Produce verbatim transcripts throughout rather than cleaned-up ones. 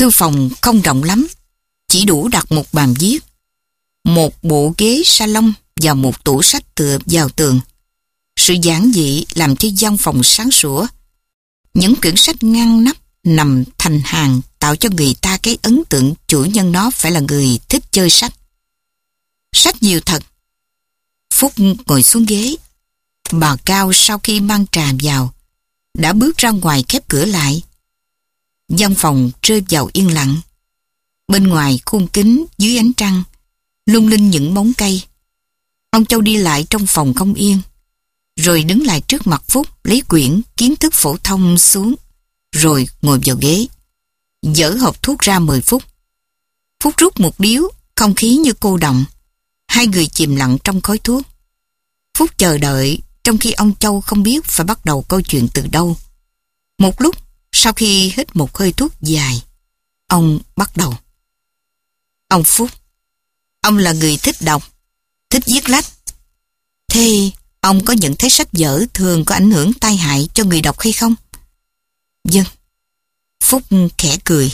Thư phòng không rộng lắm, chỉ đủ đặt một bàn viết, một bộ ghế salon và một tủ sách tựa vào tường. Sự giản dị làm cho văn phòng sáng sủa. Những quyển sách ngăn nắp nằm thành hàng tạo cho người ta cái ấn tượng chủ nhân nó phải là người thích chơi sách. Sách nhiều thật. Phúc ngồi xuống ghế. Bà Cao sau khi mang trà vào đã bước ra ngoài khép cửa lại. Văn phòng rơi vào yên lặng. Bên ngoài khung kính dưới ánh trăng lung linh những bóng cây. Ông Châu đi lại trong phòng không yên, rồi đứng lại trước mặt Phúc lấy quyển kiến thức phổ thông xuống, rồi ngồi vào ghế, dở hộp thuốc ra mời Phúc. Phúc rút một điếu, không khí như cô đọng. Hai người chìm lặng trong khói thuốc. Phúc chờ đợi, trong khi ông Châu không biết phải bắt đầu câu chuyện từ đâu. Một lúc, sau khi hít một hơi thuốc dài, ông bắt đầu. Ông Phúc, ông là người thích đọc, thích viết lách. Thế ông có nhận thấy sách vở thường có ảnh hưởng tai hại cho người đọc hay không? Vâng. Phúc khẽ cười.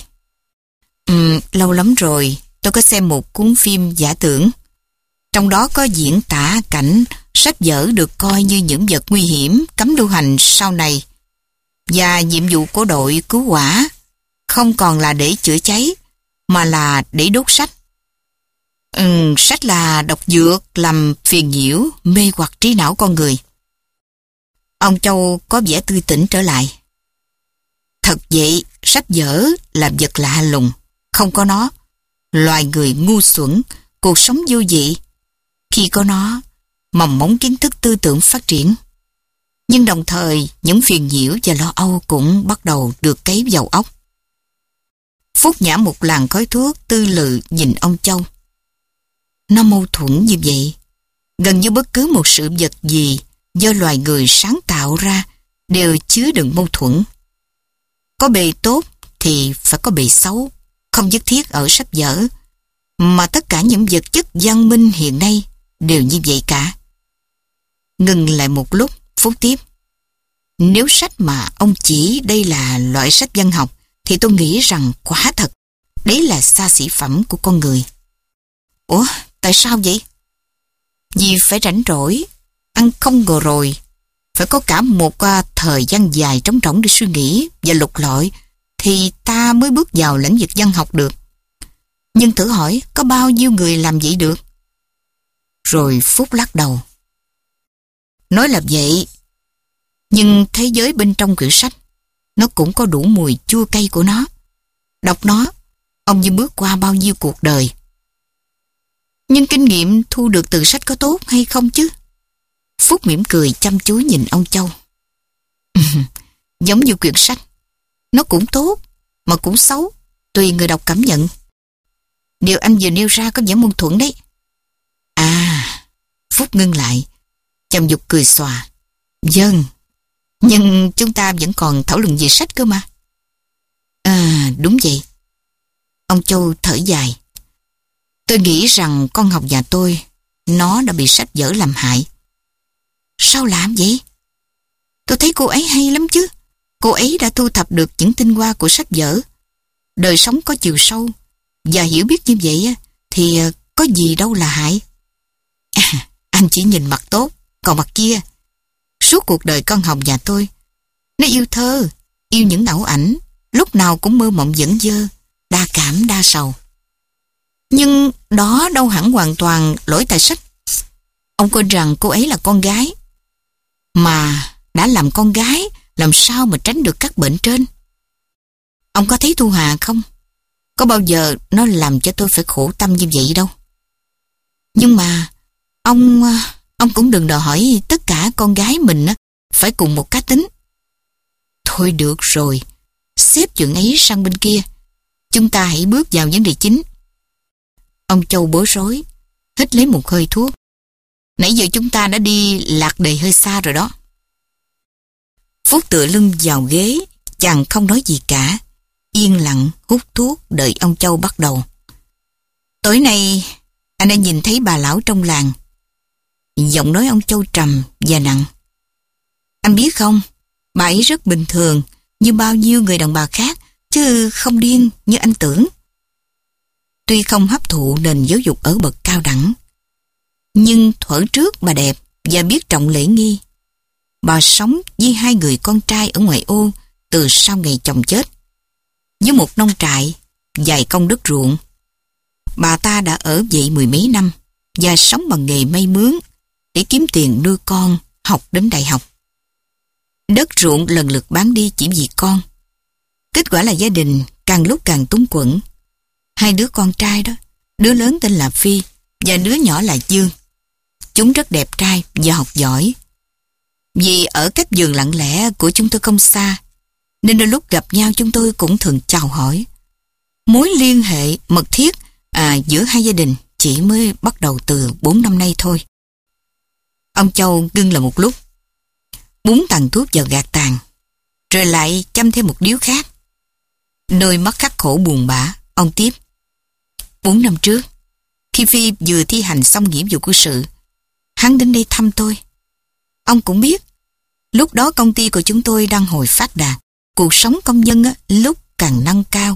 Ừ, lâu lắm rồi tôi có xem một cuốn phim giả tưởng. Trong đó có diễn tả cảnh sách vở được coi như những vật nguy hiểm cấm lưu hành sau này. Và nhiệm vụ của đội cứu hỏa không còn là để chữa cháy, mà là để đốt sách. Ừ, sách là độc dược làm phiền nhiễu, mê hoặc trí não con người. Ông Châu có vẻ tươi tỉnh trở lại. Thật vậy, sách vở là vật lạ lùng, không có nó, loài người ngu xuẩn, cuộc sống vô vị. Khi có nó, mầm mống kiến thức tư tưởng phát triển. Nhưng đồng thời, những phiền nhiễu và lo âu cũng bắt đầu được cấy vào óc. Phúc nhả một làn khói thuốc tư lự nhìn ông Châu. Nó mâu thuẫn như vậy. Gần như bất cứ một sự vật gì do loài người sáng tạo ra đều chứa đựng mâu thuẫn. Có bề tốt thì phải có bề xấu, không nhất thiết ở sách vở, mà tất cả những vật chất văn minh hiện nay đều như vậy cả. Ngừng lại một lúc, Phúc tiếp. Nếu sách mà ông chỉ đây là loại sách văn học, thì tôi nghĩ rằng quả thật, đấy là xa xỉ phẩm của con người. Ủa, tại sao vậy? Vì phải rảnh rỗi, ăn không ngồi rồi, phải có cả một uh, thời gian dài trống rỗng để suy nghĩ và lục lọi, thì ta mới bước vào lĩnh vực văn học được. Nhưng thử hỏi, có bao nhiêu người làm vậy được? Rồi Phúc lắc đầu. Nói là vậy, nhưng thế giới bên trong quyển sách, nó cũng có đủ mùi chua cay của nó. Đọc nó, ông như bước qua bao nhiêu cuộc đời. Nhưng kinh nghiệm thu được từ sách có tốt hay không chứ? Phúc mỉm cười chăm chú nhìn ông Châu. Giống như quyển sách, nó cũng tốt, mà cũng xấu, tùy người đọc cảm nhận. Điều anh vừa nêu ra có vẻ mâu thuẫn đấy. À, Phúc ngưng lại, chăm dục cười xòa. Vâng, nhưng chúng ta vẫn còn thảo luận về sách cơ mà. À, đúng vậy. Ông Châu thở dài. Tôi nghĩ rằng con học nhà tôi, nó đã bị sách vở làm hại. Sao làm vậy? Tôi thấy cô ấy hay lắm chứ. Cô ấy đã thu thập được những tinh hoa của sách vở. Đời sống có chiều sâu, và hiểu biết như vậy thì có gì đâu là hại. À, anh chỉ nhìn mặt tốt, còn mặt kia. Suốt cuộc đời con học nhà tôi, nó yêu thơ, yêu những ảo ảnh, lúc nào cũng mơ mộng dẫn dơ, đa cảm đa sầu. Nhưng đó đâu hẳn hoàn toàn lỗi tại sách. Ông quên rằng cô ấy là con gái. Mà đã làm con gái, làm sao mà tránh được các bệnh trên? Ông có thấy Thu Hà không? Có bao giờ nó làm cho tôi phải khổ tâm như vậy đâu. Nhưng mà ông ông cũng đừng đòi hỏi tất cả con gái mình phải cùng một cá tính. Thôi được rồi, xếp chuyện ấy sang bên kia. Chúng ta hãy bước vào vấn đề chính. Ông Châu bối rối, hít lấy một hơi thuốc. Nãy giờ chúng ta đã đi lạc đề hơi xa rồi đó. Phúc tựa lưng vào ghế, chàng không nói gì cả, yên lặng hút thuốc đợi ông Châu bắt đầu. Tối nay anh đã nhìn thấy bà lão trong làng. Giọng nói ông Châu trầm và nặng. Anh biết không, bà ấy rất bình thường, như bao nhiêu người đàn bà khác, chứ không điên như anh tưởng. Tuy không hấp thụ nền giáo dục ở bậc cao đẳng, nhưng thuở trước bà đẹp và biết trọng lễ nghi. Bà sống với hai người con trai ở ngoại ô từ sau ngày chồng chết, với một nông trại, vài công đất ruộng. Bà ta đã ở vậy mười mấy năm và sống bằng nghề may mướn để kiếm tiền nuôi con học đến đại học. Đất ruộng lần lượt bán đi chỉ vì con. Kết quả là gia đình càng lúc càng túng quẫn. Hai đứa con trai đó, đứa lớn tên là Phi và đứa nhỏ là Dương. Chúng rất đẹp trai và học giỏi. Vì ở cách vườn lặng lẽ của chúng tôi không xa, nên đôi lúc gặp nhau chúng tôi cũng thường chào hỏi. Mối liên hệ mật thiết à, giữa hai gia đình chỉ mới bắt đầu từ bốn năm nay thôi. Ông Châu ngưng là một lúc, búng tàn thuốc vào gạt tàn, rồi lại châm thêm một điếu khác. Đôi mắt khắc khổ buồn bã, ông tiếp. Bốn năm trước, khi Phi vừa thi hành xong nghĩa vụ quân sự, hắn đến đây thăm tôi. Ông cũng biết, lúc đó công ty của chúng tôi đang hồi phát đạt, cuộc sống công nhân á, lúc càng nâng cao.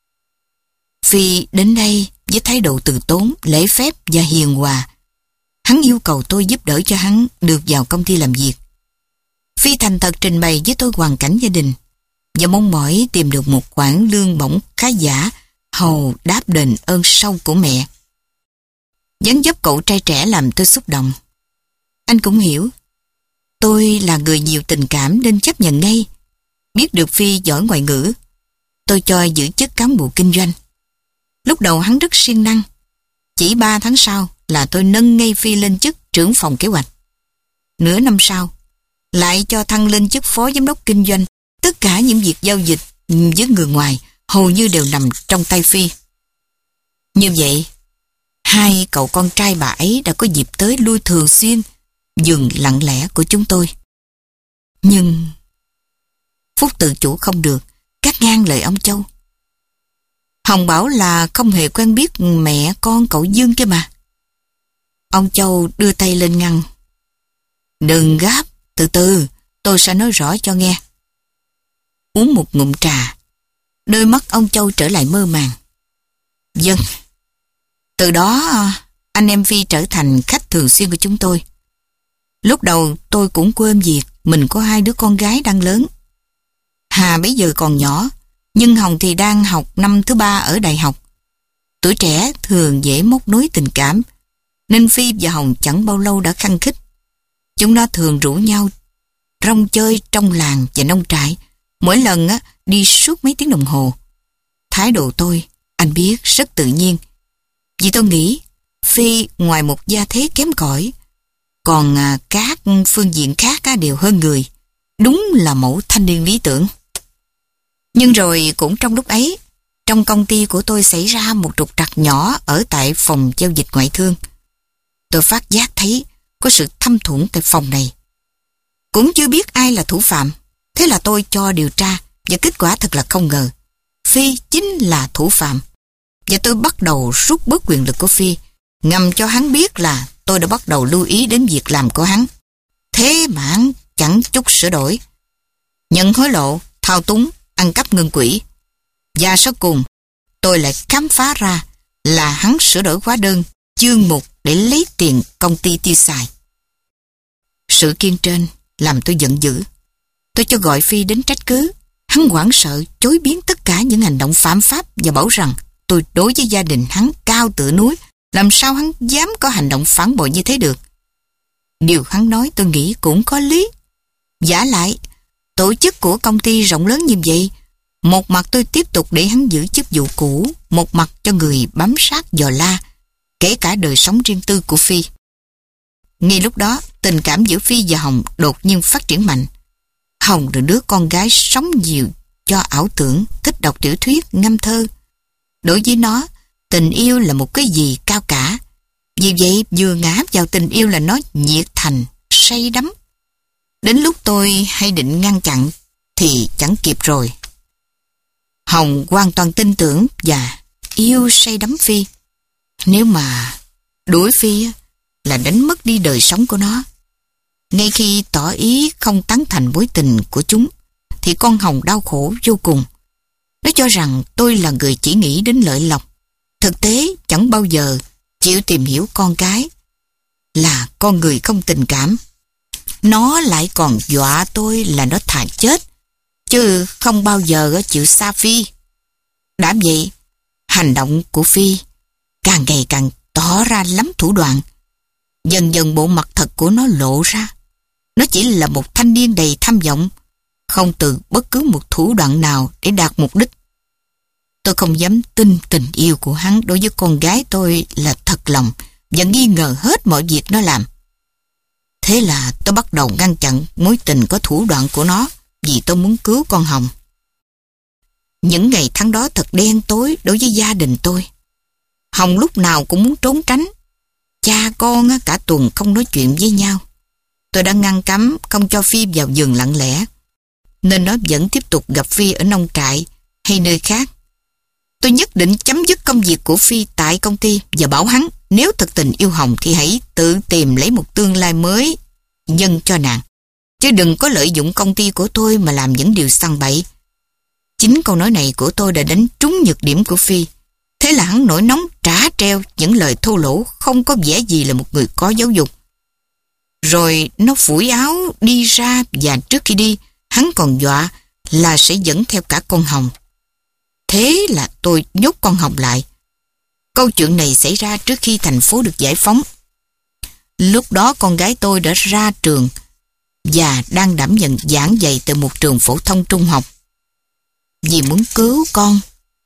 Phi đến đây với thái độ từ tốn, lễ phép và hiền hòa. Hắn yêu cầu tôi giúp đỡ cho hắn được vào công ty làm việc. Phi thành thật trình bày với tôi hoàn cảnh gia đình và mong mỏi tìm được một khoản lương bổng khá giả hầu đáp đền ơn sâu của mẹ. Dáng dấp cậu trai trẻ làm tôi xúc động. Anh cũng hiểu, tôi là người nhiều tình cảm nên chấp nhận ngay. Biết được Phi giỏi ngoại ngữ, tôi cho giữ chức cán bộ kinh doanh. Lúc đầu hắn rất siêng năng. Chỉ ba tháng sau là tôi nâng ngay Phi lên chức trưởng phòng kế hoạch. Nửa năm sau, lại cho thăng lên chức phó giám đốc kinh doanh. Tất cả những việc giao dịch với người ngoài hầu như đều nằm trong tay Phi. Như vậy, hai cậu con trai bà ấy đã có dịp tới lui thường xuyên vườn lặng lẽ của chúng tôi. Nhưng Phúc tự chủ không được, cắt ngang lời ông Châu. Hồng bảo là không hề quen biết mẹ con cậu Dương kia mà. Ông Châu đưa tay lên ngăn. Đừng gấp, từ từ, tôi sẽ nói rõ cho nghe. Uống một ngụm trà, đôi mắt ông Châu trở lại mơ màng. Vâng. Từ đó anh em Phi trở thành khách thường xuyên của chúng tôi. Lúc đầu tôi cũng quên việc mình có hai đứa con gái đang lớn. Hà bấy giờ còn nhỏ, nhưng Hồng thì đang học năm thứ ba ở đại học. Tuổi trẻ thường dễ móc nối tình cảm, nên Phi và Hồng chẳng bao lâu đã khăng khít. Chúng nó thường rủ nhau rong chơi trong làng và nông trại, mỗi lần á, đi suốt mấy tiếng đồng hồ. Thái độ tôi, anh biết, rất tự nhiên. Vì tôi nghĩ Phi ngoài một gia thế kém cỏi, còn à, các phương diện khác á, đều hơn người. Đúng là mẫu thanh niên lý tưởng. Nhưng rồi cũng trong lúc ấy, trong công ty của tôi xảy ra một trục trặc nhỏ ở tại phòng giao dịch ngoại thương. Tôi phát giác thấy có sự thâm thuẫn tại phòng này. Cũng chưa biết ai là thủ phạm. Thế là tôi cho điều tra và kết quả thật là không ngờ. Phi chính là thủ phạm. Và tôi bắt đầu rút bớt quyền lực của Phi, ngầm cho hắn biết là tôi đã bắt đầu lưu ý đến việc làm của hắn. Thế mà hắn chẳng chút sửa đổi. Nhận hối lộ, thao túng, ăn cắp ngân quỹ. Và sau cùng, tôi lại khám phá ra là hắn sửa đổi hóa đơn, chương mục để lấy tiền công ty tiêu xài. Sự kiên trên làm tôi giận dữ. Tôi cho gọi Phi đến trách cứ. Hắn hoảng sợ chối biến tất cả những hành động phạm pháp và bảo rằng tôi đối với gia đình hắn cao tựa núi, làm sao hắn dám có hành động phản bội như thế được. Điều hắn nói tôi nghĩ cũng có lý. Vả lại, tổ chức của công ty rộng lớn như vậy, một mặt tôi tiếp tục để hắn giữ chức vụ cũ, một mặt cho người bám sát dò la, kể cả đời sống riêng tư của Phi. Ngay lúc đó, tình cảm giữa Phi và Hồng đột nhiên phát triển mạnh. Hồng là đứa con gái sống nhiều cho ảo tưởng, thích đọc tiểu thuyết, ngâm thơ. Đối với nó, tình yêu là một cái gì cao cả. Vì vậy, vừa ngã vào tình yêu là nó nhiệt thành, say đắm. Đến lúc tôi hay định ngăn chặn thì chẳng kịp rồi. Hồng hoàn toàn tin tưởng và yêu say đắm Phi. Nếu mà đuổi Phi là đánh mất đi đời sống của nó. Ngay khi tỏ ý không tán thành mối tình của chúng, thì con Hồng đau khổ vô cùng. Nó cho rằng tôi là người chỉ nghĩ đến lợi lộc, thực tế chẳng bao giờ chịu tìm hiểu con cái, là con người không tình cảm. Nó lại còn dọa tôi là nó thà chết, chứ không bao giờ chịu xa Phi. Đã vậy, hành động của Phi càng ngày càng tỏ ra lắm thủ đoạn. Dần dần bộ mặt thật của nó lộ ra. Nó chỉ là một thanh niên đầy tham vọng, không từ bất cứ một thủ đoạn nào để đạt mục đích. Tôi không dám tin tình yêu của hắn đối với con gái tôi là thật lòng và nghi ngờ hết mọi việc nó làm. Thế là tôi bắt đầu ngăn chặn mối tình có thủ đoạn của nó vì tôi muốn cứu con Hồng. Những ngày tháng đó thật đen tối đối với gia đình tôi. Hồng lúc nào cũng muốn trốn tránh. Cha con cả tuần không nói chuyện với nhau. Tôi đã ngăn cấm không cho Phi vào giường lặng lẽ, nên nó vẫn tiếp tục gặp Phi ở nông trại hay nơi khác. Tôi nhất định chấm dứt công việc của Phi tại công ty và bảo hắn nếu thật tình yêu Hồng thì hãy tự tìm lấy một tương lai mới dâng cho nàng, chứ đừng có lợi dụng công ty của tôi mà làm những điều săn bậy. Chính câu nói này của tôi đã đánh trúng nhược điểm của Phi. Thế là hắn nổi nóng trả treo những lời thô lỗ, không có vẻ gì là một người có giáo dục. Rồi nó phủi áo đi ra, và trước khi đi hắn còn dọa là sẽ dẫn theo cả con Hồng. Thế là tôi nhốt con Hồng lại. Câu chuyện này xảy ra trước khi thành phố được giải phóng. Lúc đó con gái tôi đã ra trường và đang đảm nhận giảng dạy từ một trường phổ thông trung học. Vì muốn cứu con,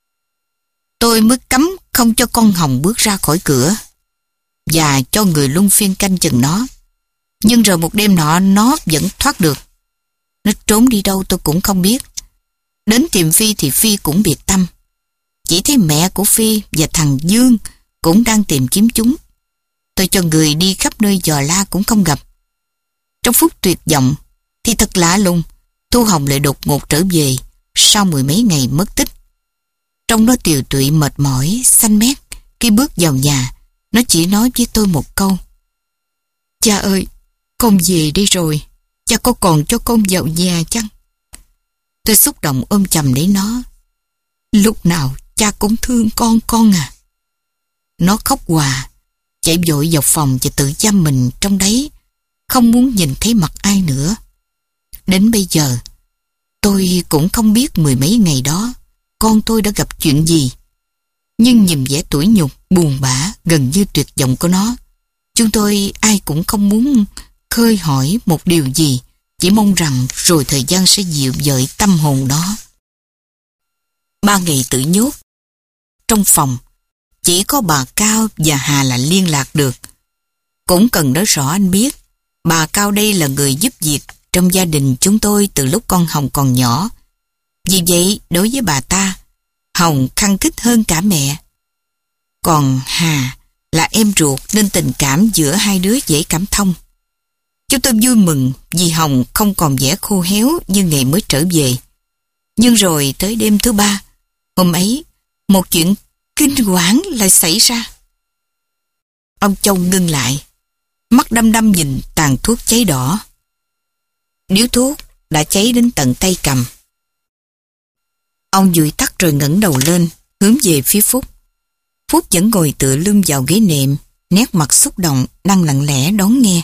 tôi mới cấm không cho con Hồng bước ra khỏi cửa và cho người luân phiên canh chừng nó. Nhưng rồi một đêm nọ nó vẫn thoát được. Nó trốn đi đâu tôi cũng không biết. Đến tìm Phi thì Phi cũng biệt tâm. Chỉ thấy mẹ của Phi và thằng Dương cũng đang tìm kiếm chúng. Tôi cho người đi khắp nơi dò la cũng không gặp. Trong phút tuyệt vọng thì thật lạ lùng, Thu Hồng lại đột ngột trở về sau mười mấy ngày mất tích. Trong nó tiều tụy mệt mỏi, xanh mét. Khi bước vào nhà, nó chỉ nói với tôi một câu: "Cha ơi, con về đây rồi. Cha có còn cho con vào nhà chăng?" Tôi xúc động ôm chầm lấy nó. "Lúc nào cha cũng thương con con à." Nó khóc hòa, chạy vội vào phòng và tự giam mình trong đấy, không muốn nhìn thấy mặt ai nữa. Đến bây giờ, tôi cũng không biết mười mấy ngày đó con tôi đã gặp chuyện gì. Nhưng nhìn vẻ tủi nhục, buồn bã, gần như tuyệt vọng của nó, chúng tôi ai cũng không muốn khơi hỏi một điều gì, chỉ mong rằng rồi thời gian sẽ dịu dợi tâm hồn nó. Ba ngày tự nhốt trong phòng, chỉ có bà Cao và Hà là liên lạc được. Cũng cần nói rõ anh biết, bà Cao đây là người giúp việc trong gia đình chúng tôi từ lúc con Hồng còn nhỏ. Vì vậy, đối với bà ta, Hồng khăng khít hơn cả mẹ. Còn Hà là em ruột nên tình cảm giữa hai đứa dễ cảm thông. Chúng tôi vui mừng vì Hồng không còn vẻ khô héo như ngày mới trở về. Nhưng rồi tới đêm thứ ba, hôm ấy, một chuyện kinh hoàng lại xảy ra. Ông Châu ngưng lại, mắt đăm đăm nhìn tàn thuốc cháy đỏ. Điếu thuốc đã cháy đến tận tay cầm. Ông dụi tắt rồi ngẩng đầu lên, hướng về phía Phúc. Phúc vẫn ngồi tựa lưng vào ghế nệm, nét mặt xúc động, đang lặng lẽ đón nghe.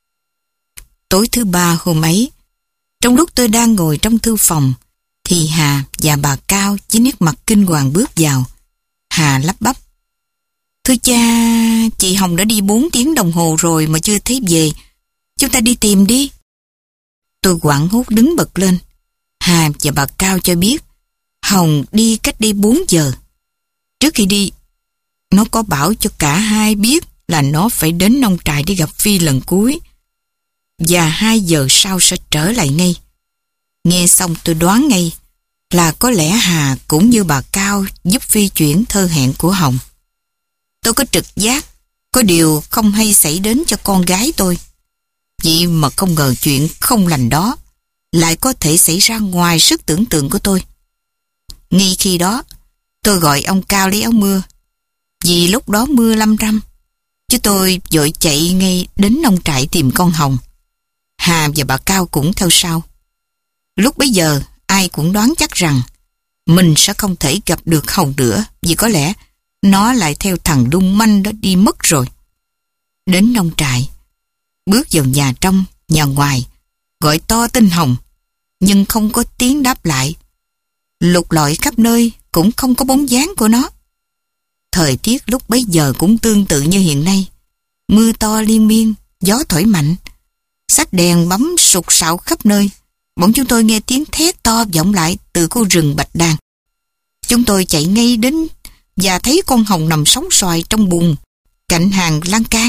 Tối thứ ba hôm ấy, trong lúc tôi đang ngồi trong thư phòng, thì Hà và bà Cao với nét mặt kinh hoàng bước vào. Hà lắp bắp: "Thưa cha, chị Hồng đã đi bốn tiếng đồng hồ rồi mà chưa thấy về. Chúng ta đi tìm đi." Tôi hoảng hốt đứng bật lên. Hà và bà Cao cho biết Hồng đi cách đây bốn giờ. Trước khi đi, nó có bảo cho cả hai biết là nó phải đến nông trại để gặp Phi lần cuối, và hai giờ sau sẽ trở lại ngay. Nghe xong tôi đoán ngay là có lẽ Hà cũng như bà Cao giúp Phi chuyển thơ hẹn của Hồng. Tôi có trực giác có điều không hay xảy đến cho con gái tôi. Vậy mà không ngờ chuyện không lành đó lại có thể xảy ra ngoài sức tưởng tượng của tôi. Ngay khi đó, tôi gọi ông Cao lấy áo mưa, vì lúc đó mưa lâm râm, chứ tôi vội chạy ngay đến nông trại tìm con Hồng. Hà và bà Cao cũng theo sau. Lúc bấy giờ, ai cũng đoán chắc rằng mình sẽ không thể gặp được Hồng nữa, vì có lẽ nó lại theo thằng đung manh đó đi mất rồi. Đến nông trại, bước vào nhà trong, nhà ngoài, gọi to tên Hồng, nhưng không có tiếng đáp lại. Lục lọi khắp nơi cũng không có bóng dáng của nó. Thời tiết lúc bấy giờ cũng tương tự như hiện nay. Mưa to liên miên, gió thổi mạnh. Xách đèn bấm sục sạo khắp nơi. Bỗng chúng tôi nghe tiếng thét to vọng lại từ khu rừng bạch đàn. Chúng tôi chạy ngay đến và thấy con Hồng nằm sóng xoài trong bùn cạnh hàng lan can.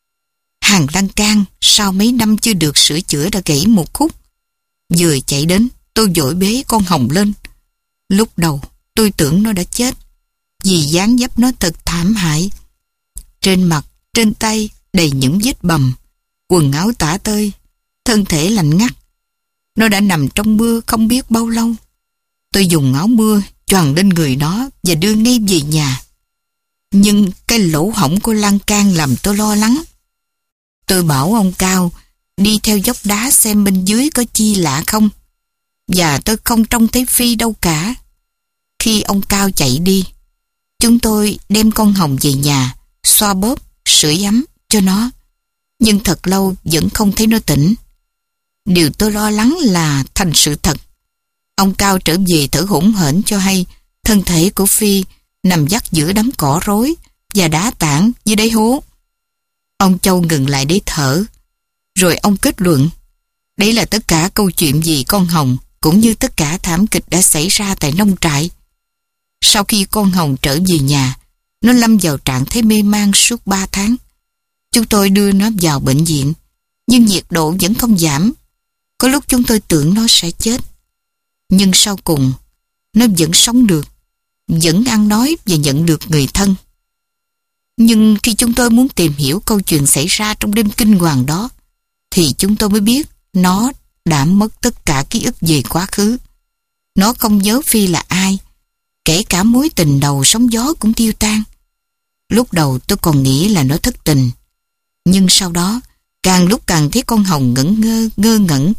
Hàng lan can sau mấy năm chưa được sửa chữa đã gãy một khúc. Vừa chạy đến, tôi vội bế con Hồng lên. Lúc đầu tôi tưởng nó đã chết, vì dáng dấp nó thật thảm hại. Trên mặt, trên tay đầy những vết bầm, quần áo tả tơi, thân thể lạnh ngắt. Nó đã nằm trong mưa không biết bao lâu. Tôi dùng áo mưa choàng lên người nó và đưa ngay về nhà. Nhưng cái lỗ hổng của lan can làm tôi lo lắng. Tôi bảo ông Cao đi theo dốc đá xem bên dưới có chi lạ không. Và tôi không trông thấy Phi đâu cả. Khi ông Cao chạy đi, chúng tôi đem con Hồng về nhà, xoa bóp, sưởi ấm cho nó. Nhưng thật lâu vẫn không thấy nó tỉnh. Điều tôi lo lắng là thành sự thật. Ông Cao trở về thở hổn hển cho hay thân thể của Phi nằm vắt giữa đám cỏ rối và đá tảng dưới đáy hố. Ông Châu ngừng lại để thở, rồi ông kết luận đấy là tất cả câu chuyện về con Hồng, cũng như tất cả thảm kịch đã xảy ra tại nông trại. Sau khi con Hồng trở về nhà, nó lâm vào trạng thái mê man suốt ba tháng. Chúng tôi đưa nó vào bệnh viện, nhưng nhiệt độ vẫn không giảm. Có lúc chúng tôi tưởng nó sẽ chết. Nhưng sau cùng, nó vẫn sống được, vẫn ăn nói và nhận được người thân. Nhưng khi chúng tôi muốn tìm hiểu câu chuyện xảy ra trong đêm kinh hoàng đó, thì chúng tôi mới biết nó đã mất tất cả ký ức về quá khứ. Nó không nhớ Phi là ai, kể cả mối tình đầu sóng gió cũng tiêu tan. Lúc đầu tôi còn nghĩ là nó thất tình, nhưng sau đó càng lúc càng thấy con Hồng ngẩn ngơ, ngơ ngẩn,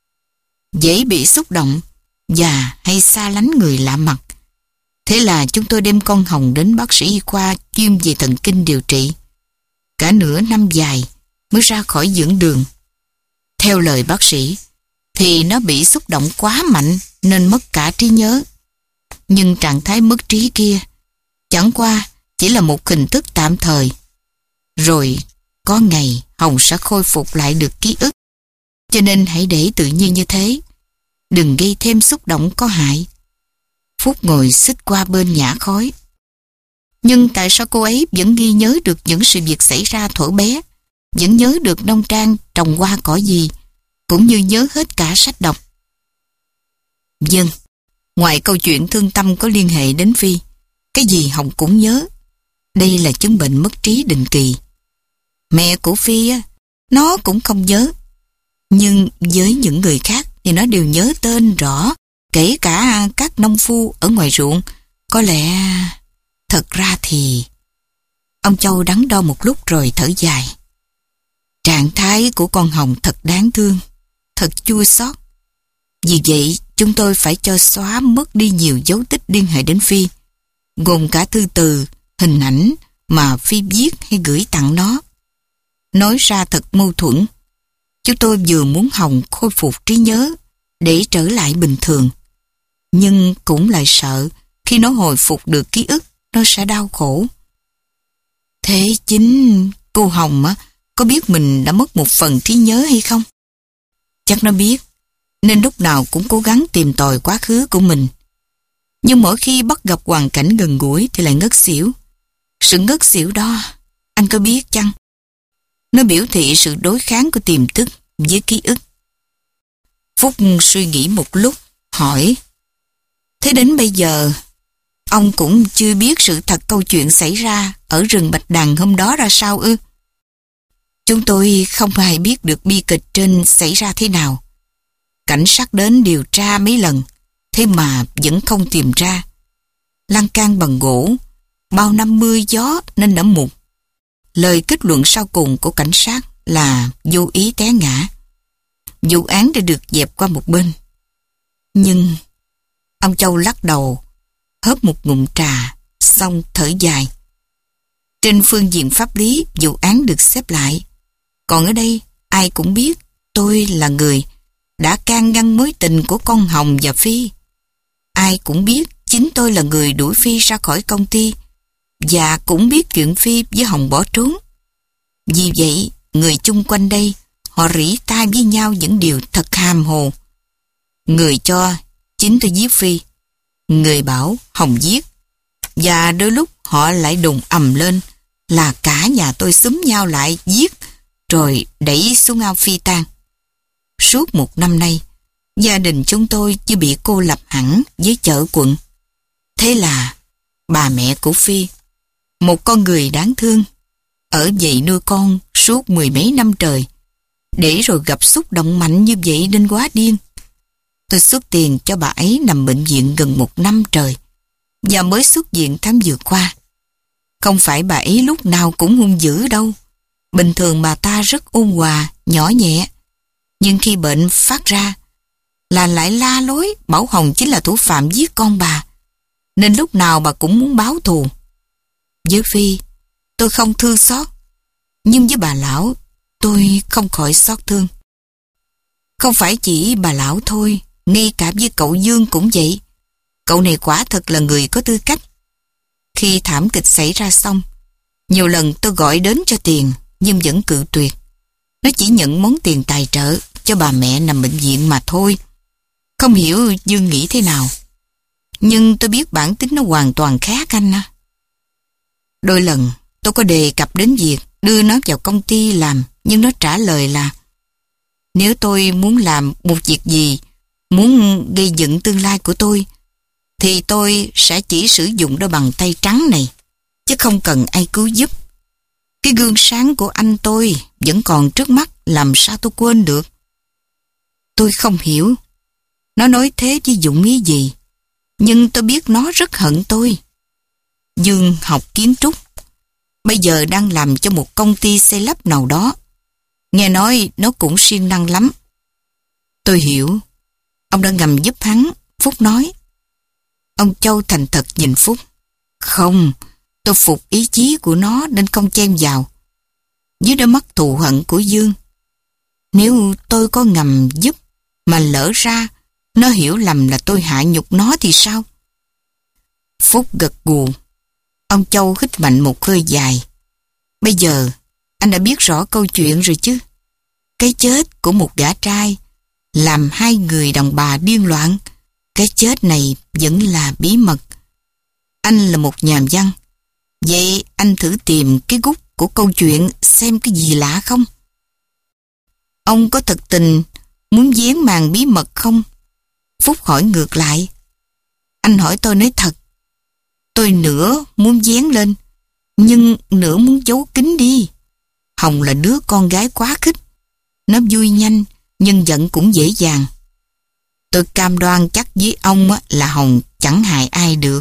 dễ bị xúc động và hay xa lánh người lạ mặt. Thế là chúng tôi đem con Hồng đến bác sĩ y khoa chuyên về thần kinh điều trị. Cả nửa năm dài mới ra khỏi dưỡng đường. Theo lời bác sĩ, thì nó bị xúc động quá mạnh nên mất cả trí nhớ. Nhưng trạng thái mất trí kia chẳng qua chỉ là một hình thức tạm thời. Rồi có ngày Hồng sẽ khôi phục lại được ký ức. Cho nên hãy để tự nhiên như thế, đừng gây thêm xúc động có hại. Phúc ngồi xích qua bên nhả khói. Nhưng tại sao cô ấy vẫn ghi nhớ được những sự việc xảy ra thuở bé, vẫn nhớ được nông trang trồng hoa cỏ gì, cũng như nhớ hết cả sách đọc? Vâng, ngoài câu chuyện thương tâm có liên hệ đến Phi, cái gì Hồng cũng nhớ. Đây là chứng bệnh mất trí định kỳ. Mẹ của Phi á, nó cũng không nhớ. Nhưng với những người khác thì nó đều nhớ tên rõ, kể cả các nông phu ở ngoài ruộng. Có lẽ... Thật ra thì... Ông Châu đắn đo một lúc rồi thở dài. Trạng thái của con Hồng thật đáng thương, thật chua xót. Vì vậy chúng tôi phải cho xóa mất đi nhiều dấu tích liên hệ đến Phi, gồm cả thư từ, hình ảnh mà Phi viết hay gửi tặng nó. Nói ra thật mâu thuẫn. Chúng tôi vừa muốn Hồng khôi phục trí nhớ để trở lại bình thường, nhưng cũng lại sợ khi nó hồi phục được ký ức, nó sẽ đau khổ. Thế chính cô Hồng á, có biết mình đã mất một phần trí nhớ hay không? Chắc nó biết, nên lúc nào cũng cố gắng tìm tòi quá khứ của mình. Nhưng mỗi khi bắt gặp hoàn cảnh gần gũi thì lại ngất xỉu. Sự ngất xỉu đó, anh có biết chăng? Nó biểu thị sự đối kháng của tiềm thức với ký ức. Phúc suy nghĩ một lúc, hỏi: Thế đến bây giờ, ông cũng chưa biết sự thật câu chuyện xảy ra ở rừng Bạch Đằng hôm đó ra sao ư? Chúng tôi không ai biết được bi kịch trên xảy ra thế nào. Cảnh sát đến điều tra mấy lần, thế mà vẫn không tìm ra. Lan can bằng gỗ, bao năm mưa gió nên đã mục. Lời kết luận sau cùng của cảnh sát là vô ý té ngã. Vụ án đã được dẹp qua một bên. Nhưng Ông Châu lắc đầu, hớp một ngụm trà, xong thở dài. Trên phương diện pháp lý, vụ án được xếp lại. Còn ở đây, ai cũng biết tôi là người đã can ngăn mối tình của con Hồng và Phi. Ai cũng biết chính tôi là người đuổi Phi ra khỏi công ty, và cũng biết chuyện Phi với Hồng bỏ trốn. Vì vậy, người chung quanh đây, họ rỉ tai với nhau những điều thật hàm hồ. Người cho chính tôi giết Phi, người bảo Hồng giết, và đôi lúc họ lại đùng ầm lên là cả nhà tôi xúm nhau lại giết, rồi đẩy xuống ao phi tang. Suốt một năm nay, gia đình chúng tôi chưa bị cô lập hẳn với chợ quận. Thế là bà mẹ của Phi, một con người đáng thương, ở vậy nuôi con suốt mười mấy năm trời, để rồi gặp xúc động mạnh như vậy nên quá điên. Tôi xuất tiền cho bà ấy nằm bệnh viện gần một năm trời, và mới xuất viện tháng vừa qua. Không phải bà ấy lúc nào cũng hung dữ đâu. Bình thường bà ta rất ôn hòa, nhỏ nhẹ. Nhưng khi bệnh phát ra, là lại la lối bảo Hồng chính là thủ phạm giết con bà, nên lúc nào bà cũng muốn báo thù. Với Phi, tôi không thương xót, nhưng với bà lão, tôi không khỏi xót thương. Không phải chỉ bà lão thôi, ngay cả với cậu Dương cũng vậy. Cậu này quả thật là người có tư cách. Khi thảm kịch xảy ra xong, nhiều lần tôi gọi đến cho tiền, nhưng vẫn cự tuyệt. Nó chỉ nhận món tiền tài trợ cho bà mẹ nằm bệnh viện mà thôi. Không hiểu Dương nghĩ thế nào, nhưng tôi biết bản tính nó hoàn toàn khác anh à. Đôi lần tôi có đề cập đến việc đưa nó vào công ty làm, nhưng nó trả lời là nếu tôi muốn làm một việc gì, muốn gây dựng tương lai của tôi, thì tôi sẽ chỉ sử dụng đôi bàn tay trắng này, chứ không cần ai cứu giúp. Cái gương sáng của anh tôi vẫn còn trước mắt, làm sao tôi quên được. Tôi không hiểu nó nói thế với dụng ý gì, nhưng tôi biết nó rất hận tôi. Dương học kiến trúc, bây giờ đang làm cho một công ty xây lắp nào đó. Nghe nói nó cũng siêng năng lắm. Tôi hiểu, ông đã ngầm giúp hắn. Phúc nói. Ông Châu thành thật nhìn Phúc. Không, tôi phục ý chí của nó nên không chen vào. Dưới đôi mắt thù hận của Dương, nếu tôi có ngầm giúp mà lỡ ra nó hiểu lầm là tôi hạ nhục nó thì sao? Phúc gật gù. Ông Châu hít mạnh một hơi dài. Bây giờ anh đã biết rõ câu chuyện rồi chứ. Cái chết của một gã trai làm hai người đàn bà điên loạn. Cái chết này vẫn là bí mật. Anh là một nhà văn, vậy anh thử tìm cái gút của câu chuyện xem cái gì lạ không? Ông có thật tình muốn vén màn bí mật không? Phúc hỏi ngược lại. Anh hỏi tôi nói thật. Tôi nửa muốn vén lên, nhưng nửa muốn giấu kín đi. Hồng là đứa con gái quá khích. Nó vui nhanh, nhưng giận cũng dễ dàng. Tôi cam đoan chắc với ông là Hồng chẳng hại ai được.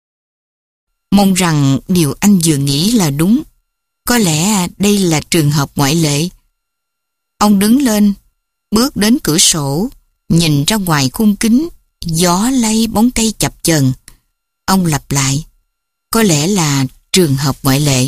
Mong rằng điều anh vừa nghĩ là đúng. Có lẽ đây là trường hợp ngoại lệ. Ông đứng lên, bước đến cửa sổ, nhìn ra ngoài khung kính, gió lay bóng cây chập chờn. Ông lặp lại, có lẽ là trường hợp ngoại lệ.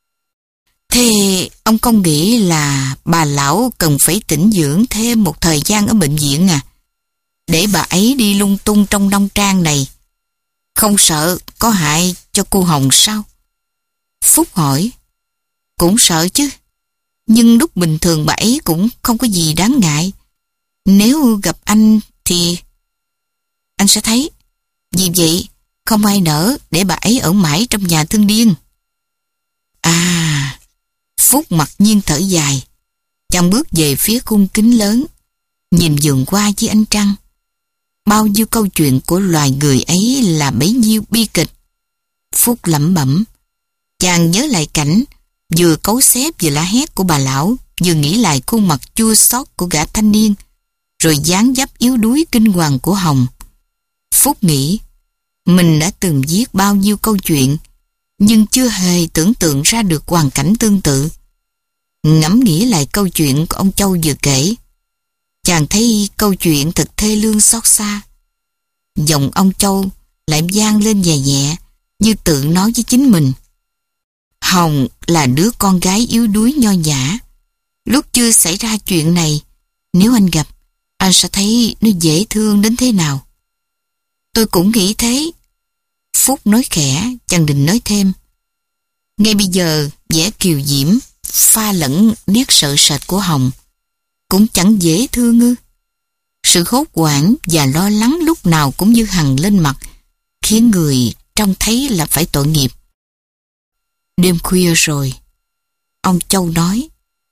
Thế ông không nghĩ là bà lão cần phải tĩnh dưỡng thêm một thời gian ở bệnh viện à? Để bà ấy đi lung tung trong nông trang này, không sợ có hại cho cô Hồng sao? Phúc hỏi. Cũng sợ chứ, nhưng lúc bình thường bà ấy cũng không có gì đáng ngại. Nếu gặp anh thì anh sẽ thấy. Vì vậy không ai nỡ để bà ấy ở mãi trong nhà thương điên. À, Phúc mặc nhiên thở dài. Chàng bước về phía khung kính lớn, nhìn vườn hoa với ánh trăng. Bao nhiêu câu chuyện của loài người ấy là bấy nhiêu bi kịch. Phúc lẩm bẩm. Chàng nhớ lại cảnh vừa cấu xé vừa la hét của bà lão, vừa nghĩ lại khuôn mặt chua xót của gã thanh niên, rồi dáng dấp yếu đuối kinh hoàng của Hồng. Phúc nghĩ mình đã từng viết bao nhiêu câu chuyện, nhưng chưa hề tưởng tượng ra được hoàn cảnh tương tự. Ngẫm nghĩ lại câu chuyện của ông Châu vừa kể, chàng thấy câu chuyện thật thê lương xót xa. Giọng ông Châu lại vang lên nhẹ nhẹ, như tự nói với chính mình. Hồng là đứa con gái yếu đuối nho nhã. Lúc chưa xảy ra chuyện này, nếu anh gặp, anh sẽ thấy nó dễ thương đến thế nào. Tôi cũng nghĩ thế. Phúc nói khẽ, chẳng định nói thêm. Ngay bây giờ, vẻ kiều diễm pha lẫn nét sợ sệt của Hồng cũng chẳng dễ thương ư. Sự hốt hoảng và lo lắng lúc nào cũng như hằn lên mặt, khiến người trông thấy là phải tội nghiệp. Đêm khuya rồi, ông Châu nói.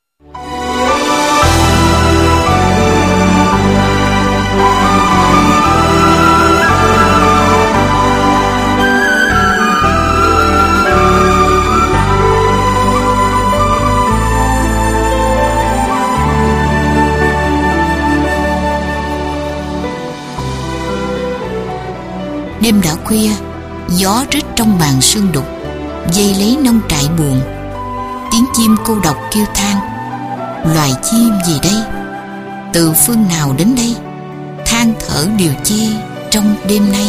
Đêm đã khuya, gió rít trong màn sương đục, dây lấy nông trại buồn. Tiếng chim cô độc kêu than. Loài chim gì đây? Từ phương nào đến đây? Than thở điều chi trong đêm nay?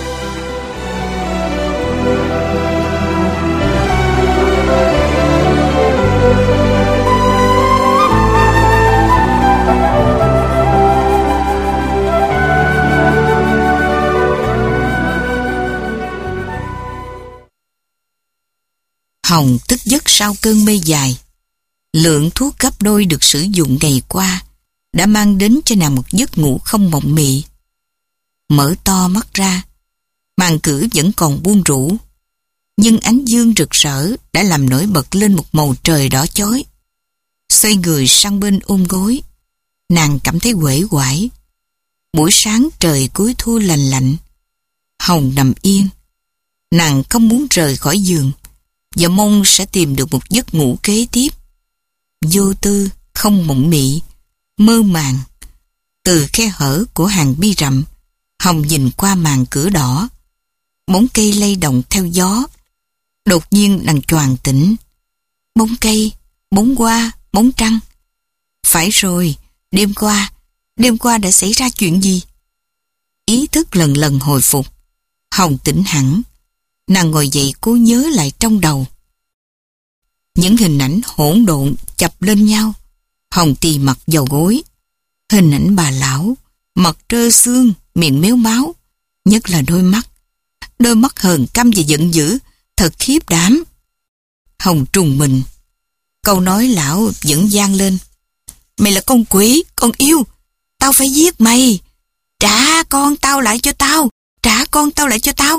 Hồng tức giấc sau cơn mê dài. Lượng thuốc gấp đôi được sử dụng ngày qua đã mang đến cho nàng một giấc ngủ không mộng mị. Mở to mắt ra, màn cửa vẫn còn buông rũ, nhưng ánh dương rực rỡ đã làm nổi bật lên một màu trời đỏ chói. Xoay người sang bên ôm gối, nàng cảm thấy uể oải. Buổi sáng trời cuối thu lành lạnh. Hồng nằm yên. Nàng không muốn rời khỏi giường và mong sẽ tìm được một giấc ngủ kế tiếp. Vô tư, không mộng mị, mơ màng. Từ khe hở của hàng bi rậm, Hồng nhìn qua màn cửa đỏ. Bóng cây lay động theo gió. Đột nhiên nàng choàng tỉnh. Bóng cây, bóng hoa, bóng trăng. Phải rồi, đêm qua, đêm qua đã xảy ra chuyện gì? Ý thức lần lần hồi phục. Hồng tỉnh hẳn. Nàng ngồi dậy cố nhớ lại trong đầu. Những hình ảnh hỗn độn chập lên nhau. Hồng tì mặt vào gối. Hình ảnh bà lão, mặt trơ xương, miệng méo máu, nhất là đôi mắt. Đôi mắt hờn căm và giận dữ, thật khiếp đảm. Hồng trùng mình. Câu nói lão vẫn vang lên. Mày là con quỷ, con yêu. Tao phải giết mày. Trả con tao lại cho tao. Trả con tao lại cho tao.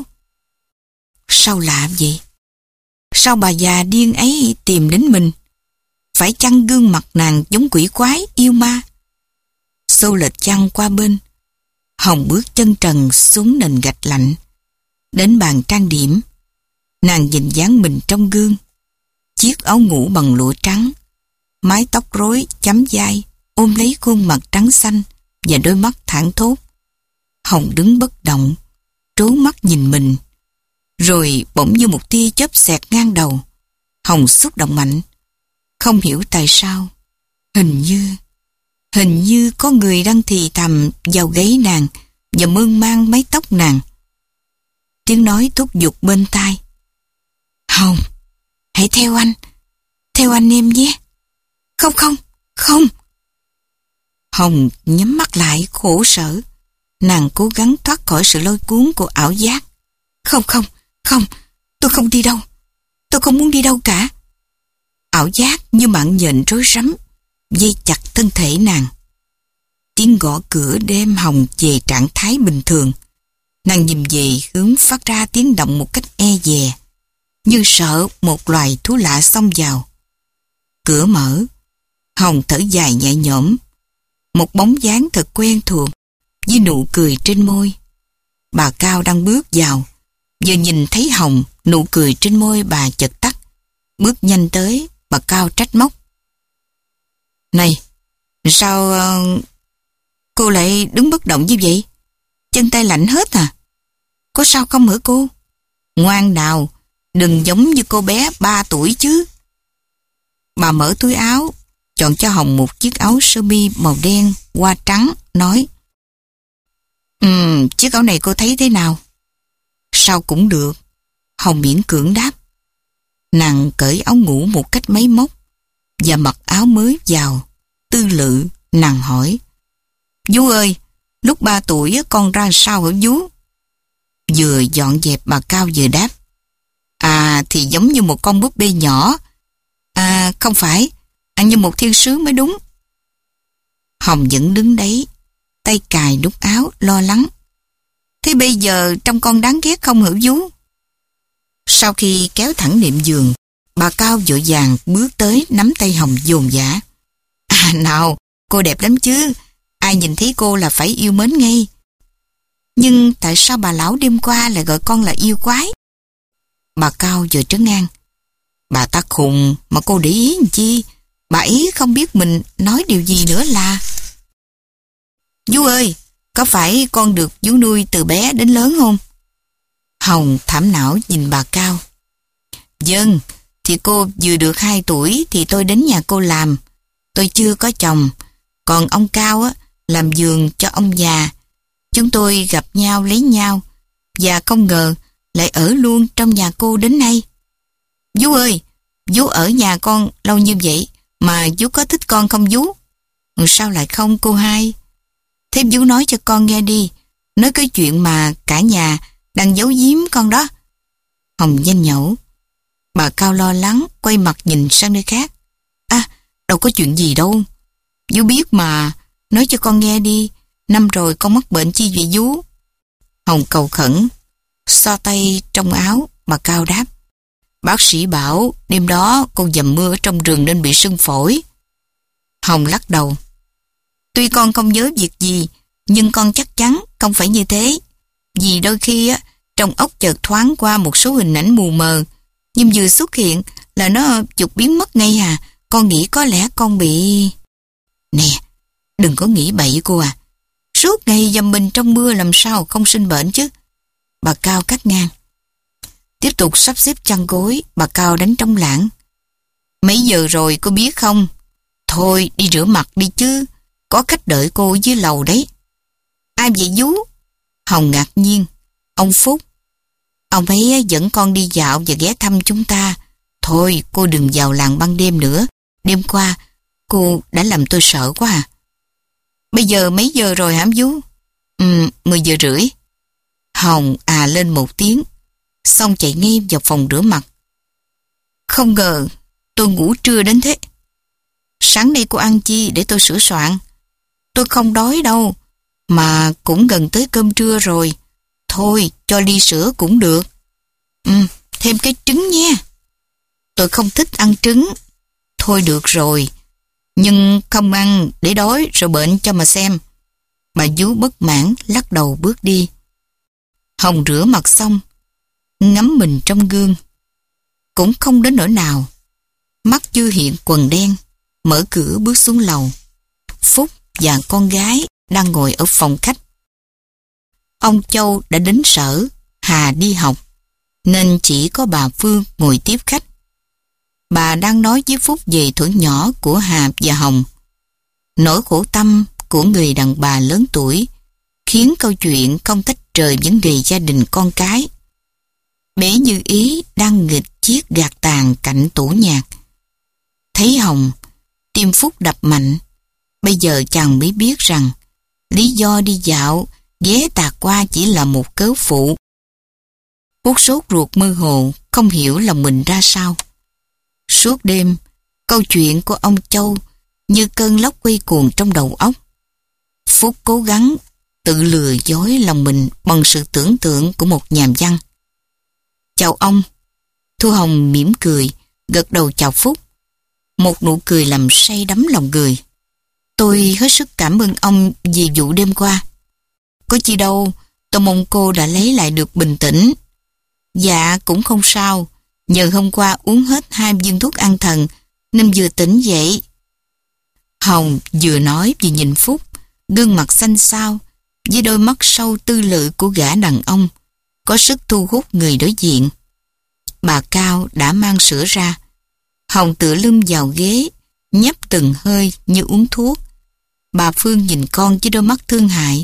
Sao lạ vậy? Sao bà già điên ấy tìm đến mình? Phải chăng gương mặt nàng giống quỷ quái yêu ma? Xô lệch chăn qua bên, Hồng bước chân trần xuống nền gạch lạnh. Đến bàn trang điểm, nàng nhìn dáng mình trong gương. Chiếc áo ngủ bằng lụa trắng, mái tóc rối chấm vai ôm lấy khuôn mặt trắng xanh và đôi mắt thẳng thốt. Hồng đứng bất động, trố mắt nhìn mình. Rồi bỗng như một tia chớp xẹt ngang đầu. Hồng xúc động mạnh. Không hiểu tại sao. Hình như, hình như có người đang thì thầm vào gáy nàng và mơn man mái tóc nàng. Tiếng nói thúc giục bên tai. Hồng, hãy theo anh. Theo anh em nhé. Không không, không. Hồng nhắm mắt lại khổ sở. Nàng cố gắng thoát khỏi sự lôi cuốn của ảo giác. Không không, không, tôi không đi đâu. Tôi không muốn đi đâu cả. Ảo giác như mạng nhện rối rắm, dây chặt thân thể nàng. Tiếng gõ cửa đem Hồng về trạng thái bình thường. Nàng nhìn về hướng phát ra tiếng động một cách e dè, như sợ một loài thú lạ xông vào. Cửa mở, Hồng thở dài nhẹ nhõm. Một bóng dáng thật quen thuộc, với nụ cười trên môi. Bà Cao đang bước vào. Vừa nhìn thấy Hồng, nụ cười trên môi bà chợt tắt. Bước nhanh tới, bà Cao trách móc. Này, sao uh, cô lại đứng bất động như vậy? Chân tay lạnh hết à? Có sao không hả cô? Ngoan nào, đừng giống như cô bé ba tuổi chứ. Bà mở túi áo, chọn cho Hồng một chiếc áo sơ mi màu đen hoa trắng, nói. Ừm, chiếc áo này cô thấy thế nào? Sao cũng được. Hồng miễn cưỡng đáp. Nàng cởi áo ngủ một cách máy móc và mặc áo mới vào. Tư lự, nàng hỏi. Vú ơi, lúc ba tuổi con ra sao hả vú? Vừa dọn dẹp bà Cao vừa đáp. À thì giống như một con búp bê nhỏ. À không phải, à, như một thiên sứ mới đúng. Hồng vẫn đứng đấy, tay cài nút áo lo lắng. Thế bây giờ trông con đáng ghét không hả vú? Sau khi kéo thẳng nệm giường, bà Cao vội vàng bước tới nắm tay Hồng dồn dã. À nào, cô đẹp lắm chứ, ai nhìn thấy cô là phải yêu mến ngay. Nhưng tại sao bà lão đêm qua lại gọi con là yêu quái? Bà Cao vừa trấn an. Bà ta khùng mà cô để ý làm chi? Bà ấy không biết mình nói điều gì nữa là... Vú ơi, có phải con được vú nuôi từ bé đến lớn không? Hồng thảm não nhìn bà Cao. Vâng, thì cô vừa được hai tuổi thì tôi đến nhà cô làm. Tôi chưa có chồng, còn ông Cao á làm giường cho ông già. Chúng tôi gặp nhau lấy nhau và không ngờ lại ở luôn trong nhà cô đến nay. Vú ơi, vú ở nhà con lâu như vậy mà vú có thích con không vú? Sao lại không cô hai? Thế vú nói cho con nghe đi, nói cái chuyện mà cả nhà đang giấu giếm con đó. Hồng nhanh nhẩu. Bà Cao lo lắng quay mặt nhìn sang nơi khác. À, đâu có chuyện gì đâu. Vú biết mà, nói cho con nghe đi. Năm rồi con mắc bệnh chi vậy vú? Hồng cầu khẩn, so tay trong áo. Bà Cao đáp. Bác sĩ bảo đêm đó con dầm mưa ở trong rừng nên bị sưng phổi. Hồng lắc đầu. Tuy con không nhớ việc gì, nhưng con chắc chắn không phải như thế. Vì đôi khi á, trong óc chợt thoáng qua một số hình ảnh mù mờ, nhưng vừa xuất hiện là nó chụp biến mất ngay à. Con nghĩ có lẽ con bị... Nè, đừng có nghĩ bậy cô à. Suốt ngày dầm mình trong mưa làm sao không sinh bệnh chứ? Bà Cao cắt ngang. Tiếp tục sắp xếp chăn gối, bà Cao đánh trống lãng. Mấy giờ rồi cô biết không? Thôi đi rửa mặt đi chứ, có khách đợi cô dưới lầu đấy. Ai vậy vú? Hồng ngạc nhiên. Ông Phúc. Ông ấy dẫn con đi dạo và ghé thăm chúng ta. Thôi cô đừng vào làng ban đêm nữa. Đêm qua cô đã làm tôi sợ quá à. Bây giờ mấy giờ rồi hả vú? Ừ, mười giờ rưỡi. Hồng à lên một tiếng, xong chạy ngay vào phòng rửa mặt. Không ngờ tôi ngủ trưa đến thế. Sáng nay cô ăn chi để tôi sửa soạn? Tôi không đói đâu, mà cũng gần tới cơm trưa rồi. Thôi cho ly sữa cũng được. Ừ, thêm cái trứng nha. Tôi không thích ăn trứng. Thôi được rồi, nhưng không ăn để đói rồi bệnh cho mà xem. Bà vú bất mãn lắc đầu bước đi. Hồng rửa mặt xong, ngắm mình trong gương. Cũng không đến nỗi nào. Mắt chưa hiện quần đen, mở cửa bước xuống lầu. Phúc và con gái đang ngồi ở phòng khách. Ông Châu đã đến sở, Hà đi học, nên chỉ có bà Phương ngồi tiếp khách. Bà đang nói với Phúc về thuở nhỏ của Hà và Hồng. Nỗi khổ tâm của người đàn bà lớn tuổi khiến câu chuyện không tách rời vấn đề gia đình con cái. Bé Như Ý đang nghịch chiếc gạt tàn cạnh tủ nhạc. Thấy Hồng, tim Phúc đập mạnh. Bây giờ chàng mới biết rằng lý do đi dạo ghé tạt qua chỉ là một cớ phụ. Phúc sốt ruột mơ hồ, không hiểu lòng mình ra sao. Suốt đêm, câu chuyện của ông Châu như cơn lốc quay cuồng trong đầu óc. Phúc cố gắng tự lừa dối lòng mình bằng sự tưởng tượng của một nhà văn. Chào ông. Thu Hồng mỉm cười, gật đầu chào Phúc. Một nụ cười làm say đắm lòng người. Tôi hết sức cảm ơn ông vì vụ đêm qua. Có chi đâu, tôi mong cô đã lấy lại được bình tĩnh. Dạ cũng không sao, nhờ hôm qua uống hết hai viên thuốc an thần nên vừa tỉnh dậy. Hồng vừa nói vừa nhìn Phúc, gương mặt xanh xao với đôi mắt sâu tư lự của gã đàn ông có sức thu hút người đối diện. Bà Cao đã mang sữa ra. Hồng tựa lưng vào ghế, nhấp từng hơi như uống thuốc. Bà Phương nhìn con với đôi mắt thương hại,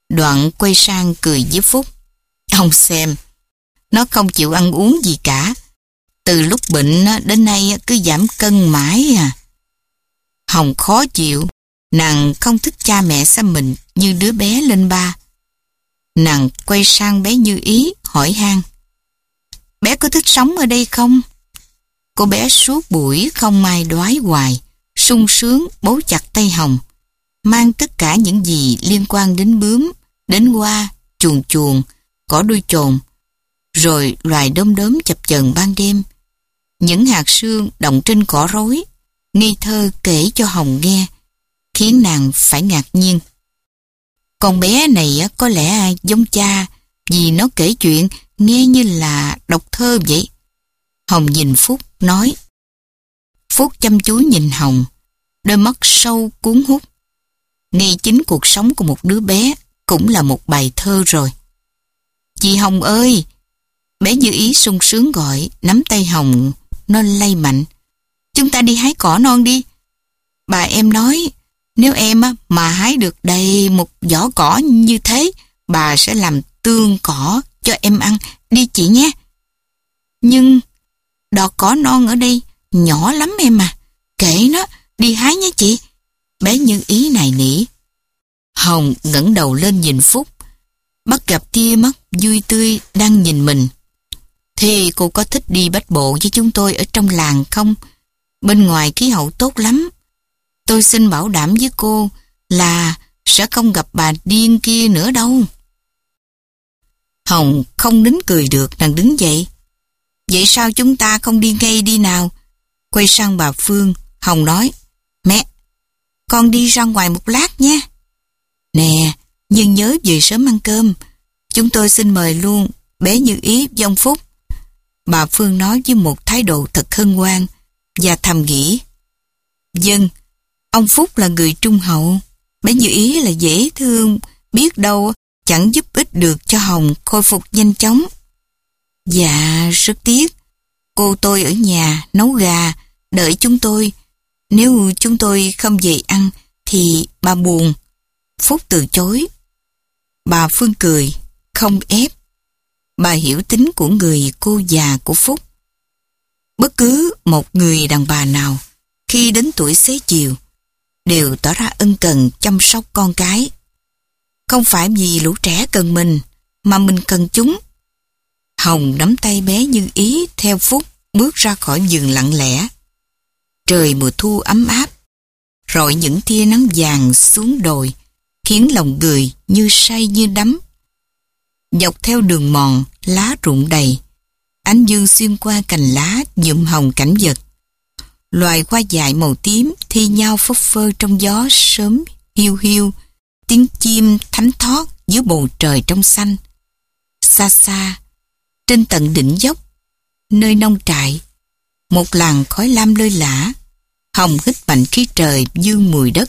Đoạn quay sang cười với Phúc. Ông xem, nó không chịu ăn uống gì cả. Từ lúc bệnh đến nay cứ giảm cân mãi à. Hồng khó chịu, nàng không thích cha mẹ xăm mình như đứa bé lên ba. Nàng quay sang bé Như Ý hỏi han. Bé có thích sống ở đây không? Cô bé suốt buổi không mai đoái hoài, sung sướng bấu chặt tay Hồng, mang tất cả những gì liên quan đến bướm, đến hoa, chuồn chuồn, cỏ đuôi chồn, rồi loài đom đóm chập chờn ban đêm. Những hạt sương động trên cỏ rối, ngây thơ kể cho Hồng nghe, khiến nàng phải ngạc nhiên. Con bé này có lẽ giống cha, vì nó kể chuyện nghe như là đọc thơ vậy. Hồng nhìn Phúc nói. Phúc chăm chú nhìn Hồng, đôi mắt sâu cuốn hút. Ngay chính cuộc sống của một đứa bé cũng là một bài thơ rồi. Chị Hồng ơi! Bé Như Ý sung sướng gọi, nắm tay Hồng, nó lay mạnh. Chúng ta đi hái cỏ non đi. Bà em nói, nếu em mà hái được đầy một giỏ cỏ như thế, bà sẽ làm tương cỏ cho em ăn, đi chị nhé. Nhưng đọt cỏ non ở đây nhỏ lắm em à, kệ nó, đi hái nhé chị. Bé Như Ý nài nỉ. Hồng ngẩng đầu lên nhìn Phúc, bắt gặp tia mắt vui tươi đang nhìn mình. Thế cô có thích đi bách bộ với chúng tôi ở trong làng không? Bên ngoài khí hậu tốt lắm. Tôi xin bảo đảm với cô là sẽ không gặp bà điên kia nữa đâu. Hồng không nín cười được, nàng đứng dậy. Vậy sao chúng ta không đi ngay đi nào? Quay sang bà Phương, Hồng nói. Mẹ, con đi ra ngoài một lát nhé. Nè, nhưng nhớ về sớm ăn cơm. Chúng tôi xin mời luôn bé Như Ý với ông Phúc. Bà Phương nói với một thái độ thật hân hoan và thầm nghĩ. Vâng, ông Phúc là người trung hậu, bé Như Ý là dễ thương, biết đâu chẳng giúp ích được cho Hồng khôi phục nhanh chóng. Dạ, rất tiếc. Cô tôi ở nhà nấu gà, đợi chúng tôi. Nếu chúng tôi không về ăn thì bà buồn. Phúc từ chối. Bà Phương cười, không ép. Bà hiểu tính của người cô già của Phúc. Bất cứ một người đàn bà nào khi đến tuổi xế chiều đều tỏ ra ân cần chăm sóc con cái. Không phải vì lũ trẻ cần mình mà mình cần chúng. Hồng nắm tay bé Như Ý theo Phúc bước ra khỏi vườn lặng lẽ. Trời mùa thu ấm áp, rọi những tia nắng vàng xuống đồi, khiến lòng người như say như đắm. Dọc theo đường mòn, lá rụng đầy, ánh dương xuyên qua cành lá nhuộm hồng cảnh vật. Loài hoa dại màu tím thi nhau phấp phơ trong gió sớm hiu hiu, tiếng chim thánh thót giữa bầu trời trong xanh. Xa xa, trên tận đỉnh dốc, nơi nông trại, một làn khói lam lơi lả. Hồng hít mạnh khí trời dương mùi đất.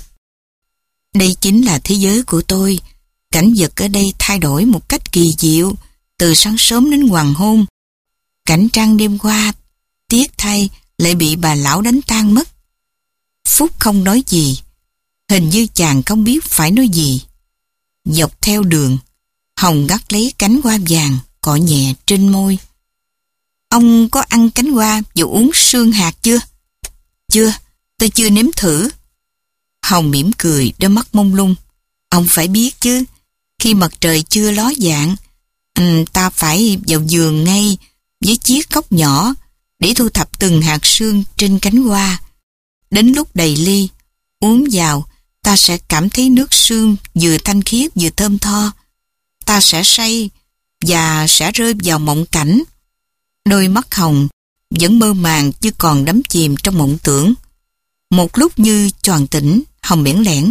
Đây chính là thế giới của tôi. Cảnh vật ở đây thay đổi một cách kỳ diệu, từ sáng sớm đến hoàng hôn. Cảnh trăng đêm qua, tiếc thay, lại bị bà lão đánh tan mất. Phúc không nói gì, hình như chàng không biết phải nói gì. Dọc theo đường, Hồng gắt lấy cánh hoa vàng, cọ nhẹ trên môi. Ông có ăn cánh hoa và uống sương hạt chưa? Chưa, tôi chưa nếm thử. Hồng mỉm cười, đôi mắt mông lung. Ông phải biết chứ, khi mặt trời chưa ló dạng, ừ, ta phải vào vườn ngay với chiếc cốc nhỏ để thu thập từng hạt sương trên cánh hoa. Đến lúc đầy ly, uống vào, ta sẽ cảm thấy nước sương vừa thanh khiết vừa thơm tho. Ta sẽ say và sẽ rơi vào mộng cảnh. Đôi mắt Hồng vẫn mơ màng chứ còn đắm chìm trong mộng tưởng. Một lúc như choàng tỉnh, Hồng bẽn lẽn.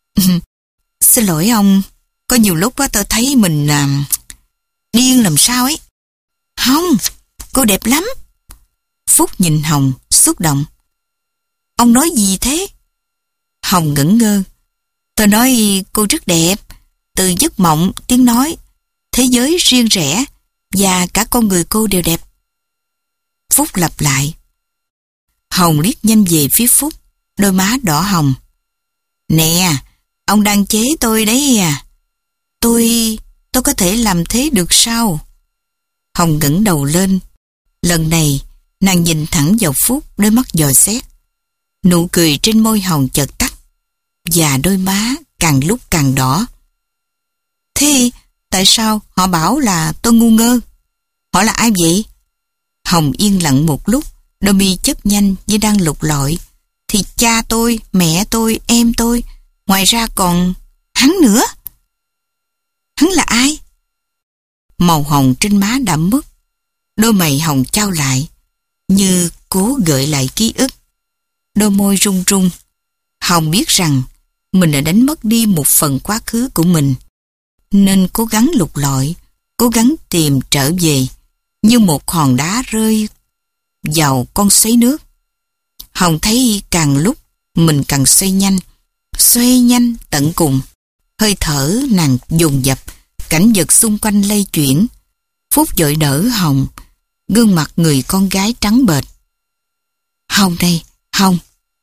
Xin lỗi ông, có nhiều lúc đó tôi thấy mình à, điên làm sao ấy. Không, cô đẹp lắm. Phúc nhìn Hồng, xúc động. Ông nói gì thế? Hồng ngẩn ngơ. Tôi nói cô rất đẹp, từ giấc mộng, tiếng nói, thế giới riêng rẽ và cả con người cô đều đẹp. Phúc lặp lại. Hồng liếc nhanh về phía Phúc, đôi má đỏ hồng. Nè, ông đang chế tôi đấy à? Tôi, tôi có thể làm thế được sao? Hồng ngẩng đầu lên. Lần này, nàng nhìn thẳng vào Phúc, đôi mắt dò xét. Nụ cười trên môi Hồng chợt tắt, và đôi má càng lúc càng đỏ. Thế tại sao họ bảo là tôi ngu ngơ? Họ là ai vậy? Hồng yên lặng một lúc, đôi mi chớp nhanh như đang lục lọi. Thì cha tôi, mẹ tôi, em tôi, ngoài ra còn hắn nữa. Hắn là ai? Màu hồng trên má đã mất. Đôi mày Hồng chau lại, như cố gợi lại ký ức. Đôi môi run run. Hồng biết rằng mình đã đánh mất đi một phần quá khứ của mình, nên cố gắng lục lọi, cố gắng tìm trở về, như một hòn đá rơi vào con xoáy nước. Hồng thấy càng lúc mình càng xoay nhanh, xoay nhanh tận cùng. Hơi thở nàng dồn dập, cảnh vật xung quanh lay chuyển. Phúc vội đỡ Hồng, gương mặt người con gái trắng bệch. Hồng đây, Hồng.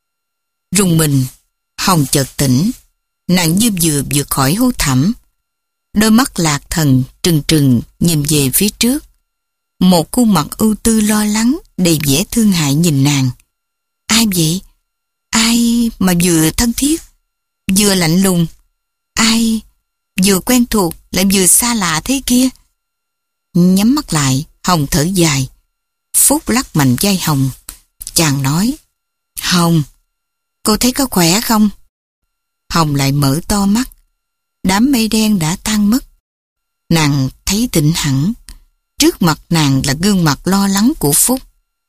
Rùng mình, Hồng chợt tỉnh. Nàng như vừa vượt khỏi hố thẳm. Đôi mắt lạc thần trừng trừng nhìn về phía trước. Một khuôn mặt ưu tư lo lắng, đầy vẻ thương hại nhìn nàng. Ai vậy? Ai mà vừa thân thiết, vừa lạnh lùng? Ai vừa quen thuộc lại vừa xa lạ thế kia? Nhắm mắt lại, Hồng thở dài. Phúc lắc mạnh vai Hồng. Chàng nói, Hồng, cô thấy có khỏe không? Hồng lại mở to mắt. Đám mây đen đã tan mất. Nàng thấy tỉnh hẳn. Trước mặt nàng là gương mặt lo lắng của Phúc.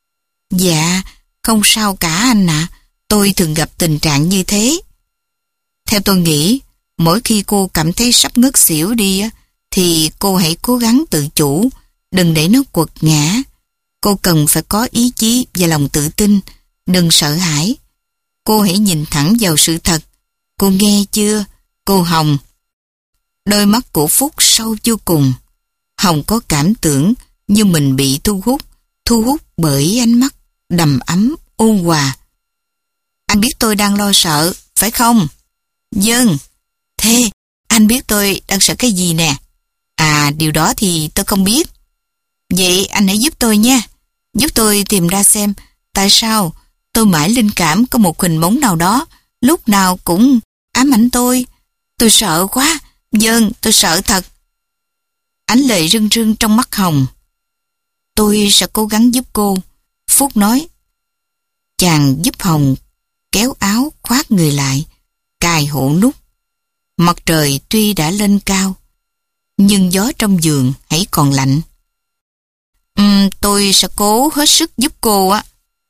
Dạ, không sao cả anh ạ. À. Tôi thường gặp tình trạng như thế. Theo tôi nghĩ, mỗi khi cô cảm thấy sắp ngất xỉu đi, thì cô hãy cố gắng tự chủ, đừng để nó quật ngã. Cô cần phải có ý chí và lòng tự tin, đừng sợ hãi. Cô hãy nhìn thẳng vào sự thật. Cô nghe chưa, cô Hồng? Đôi mắt của Phúc sâu vô cùng. Hồng có cảm tưởng như mình bị thu hút, thu hút bởi ánh mắt đầm ấm, ôn hòa. Anh biết tôi đang lo sợ, phải không? Vâng. Thế, anh biết tôi đang sợ cái gì nè? À, điều đó thì tôi không biết. Vậy anh hãy giúp tôi nha. Giúp tôi tìm ra xem tại sao tôi mãi linh cảm có một hình bóng nào đó, lúc nào cũng ám ảnh tôi. Tôi sợ quá. Vâng, tôi sợ thật. Ánh lệ rưng rưng trong mắt Hồng. Tôi sẽ cố gắng giúp cô, Phúc nói. Chàng giúp Hồng kéo áo khoác người lại, cài hộ nút. Mặt trời tuy đã lên cao, nhưng gió trong giường hãy còn lạnh. Uhm, tôi sẽ cố hết sức giúp cô á.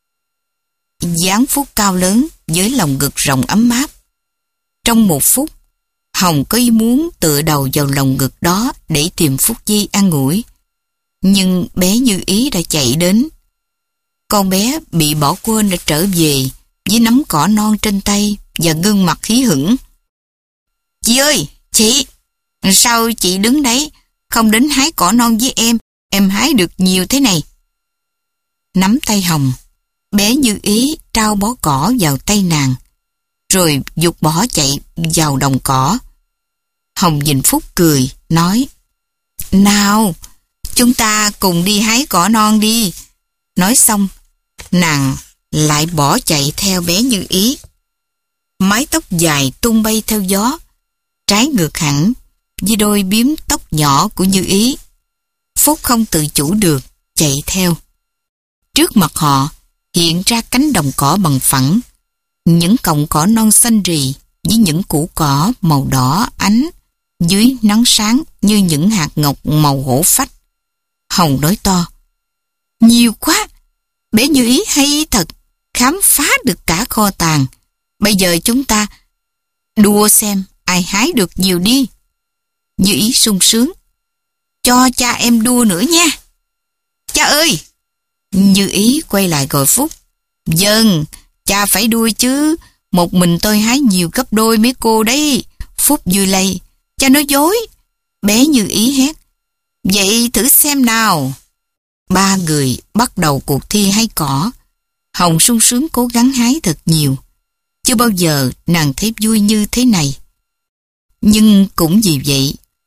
Dáng Phúc cao lớn với lòng ngực rộng ấm áp. Trong một phút, Hồng có ý muốn tựa đầu vào lòng ngực đó để tìm Phúc Di an ủi. Nhưng bé Như Ý đã chạy đến. Con bé bị bỏ quên đã trở về với nắm cỏ non trên tay và gương mặt hí hửng. Chị ơi, chị, sao chị đứng đấy không đến hái cỏ non với em? Em hái được nhiều thế này. Nắm tay Hồng, bé Như Ý trao bó cỏ vào tay nàng, rồi giục bỏ chạy vào đồng cỏ. Hồng nhìn Phúc cười, nói, nào, chúng ta cùng đi hái cỏ non đi. Nói xong, nàng lại bỏ chạy theo bé Như Ý. Mái tóc dài tung bay theo gió, trái ngược hẳn với đôi bím tóc nhỏ của Như Ý. Phúc không tự chủ được, chạy theo. Trước mặt họ hiện ra cánh đồng cỏ bằng phẳng, những cọng cỏ non xanh rì với những củ cỏ màu đỏ ánh dưới nắng sáng như những hạt ngọc màu hổ phách. Hồng nói to, nhiều quá, bé Như Ý hay thật, khám phá được cả kho tàng. Bây giờ chúng ta đua xem ai hái được nhiều đi. Như Ý sung sướng, cho cha em đua nữa nha. Cha ơi! Như Ý quay lại gọi Phúc. Vâng, cha phải đua chứ, một mình tôi hái nhiều gấp đôi mấy cô đấy. Phúc vui lây, cha nói dối. Bé Như Ý hét, vậy thử xem nào. Ba người bắt đầu cuộc thi hái cỏ. Hồng sung sướng cố gắng hái thật nhiều. Chưa bao giờ nàng thấy vui như thế này. Nhưng cũng vì vậy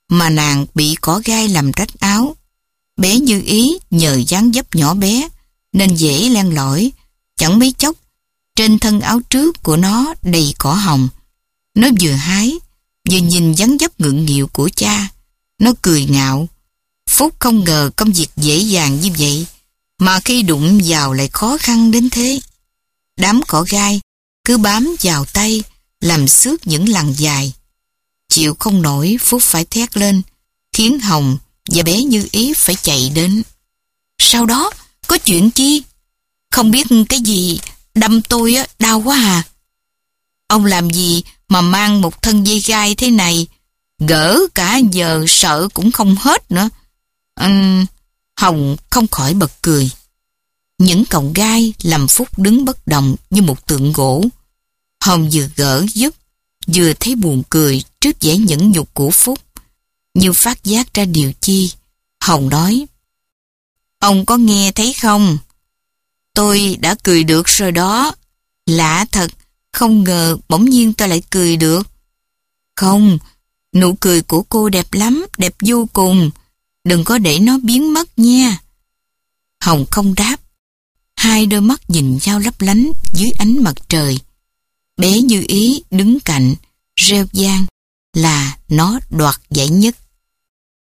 mà nàng bị cỏ gai làm rách áo. Bé Như Ý nhờ dáng dấp nhỏ bé nên dễ len lỏi, chẳng mấy chốc trên thân áo trước của nó đầy cỏ hồng. Nó vừa hái, vừa nhìn dáng dấp ngượng nghịu của cha. Nó cười ngạo. Phúc không ngờ công việc dễ dàng như vậy, mà khi đụng vào lại khó khăn đến thế. Đám cỏ gai cứ bám vào tay, làm xước những lằn dài. Chịu không nổi, Phúc phải thét lên, khiến Hồng và bé Như Ý phải chạy đến. Sau đó, có chuyện chi? Không biết cái gì đâm tôi á, đau quá à. Ông làm gì mà mang một thân dây gai thế này? Gỡ cả giờ sợ cũng không hết nữa. Uhm, Hồng không khỏi bật cười. Những cọng gai làm Phúc đứng bất động như một tượng gỗ. Hồng vừa gỡ giúp, vừa thấy buồn cười trước vẻ nhẫn nhục của Phúc. Như phát giác ra điều chi, Hồng nói: Ông có nghe thấy không? Tôi đã cười được rồi đó. Lạ thật, không ngờ bỗng nhiên tôi lại cười được. Không, nụ cười của cô đẹp lắm, đẹp vô cùng. Đừng có để nó biến mất nha. Hồng không đáp. Hai đôi mắt nhìn nhau lấp lánh dưới ánh mặt trời. Bé Như Ý đứng cạnh, reo vang là nó đoạt giải nhất.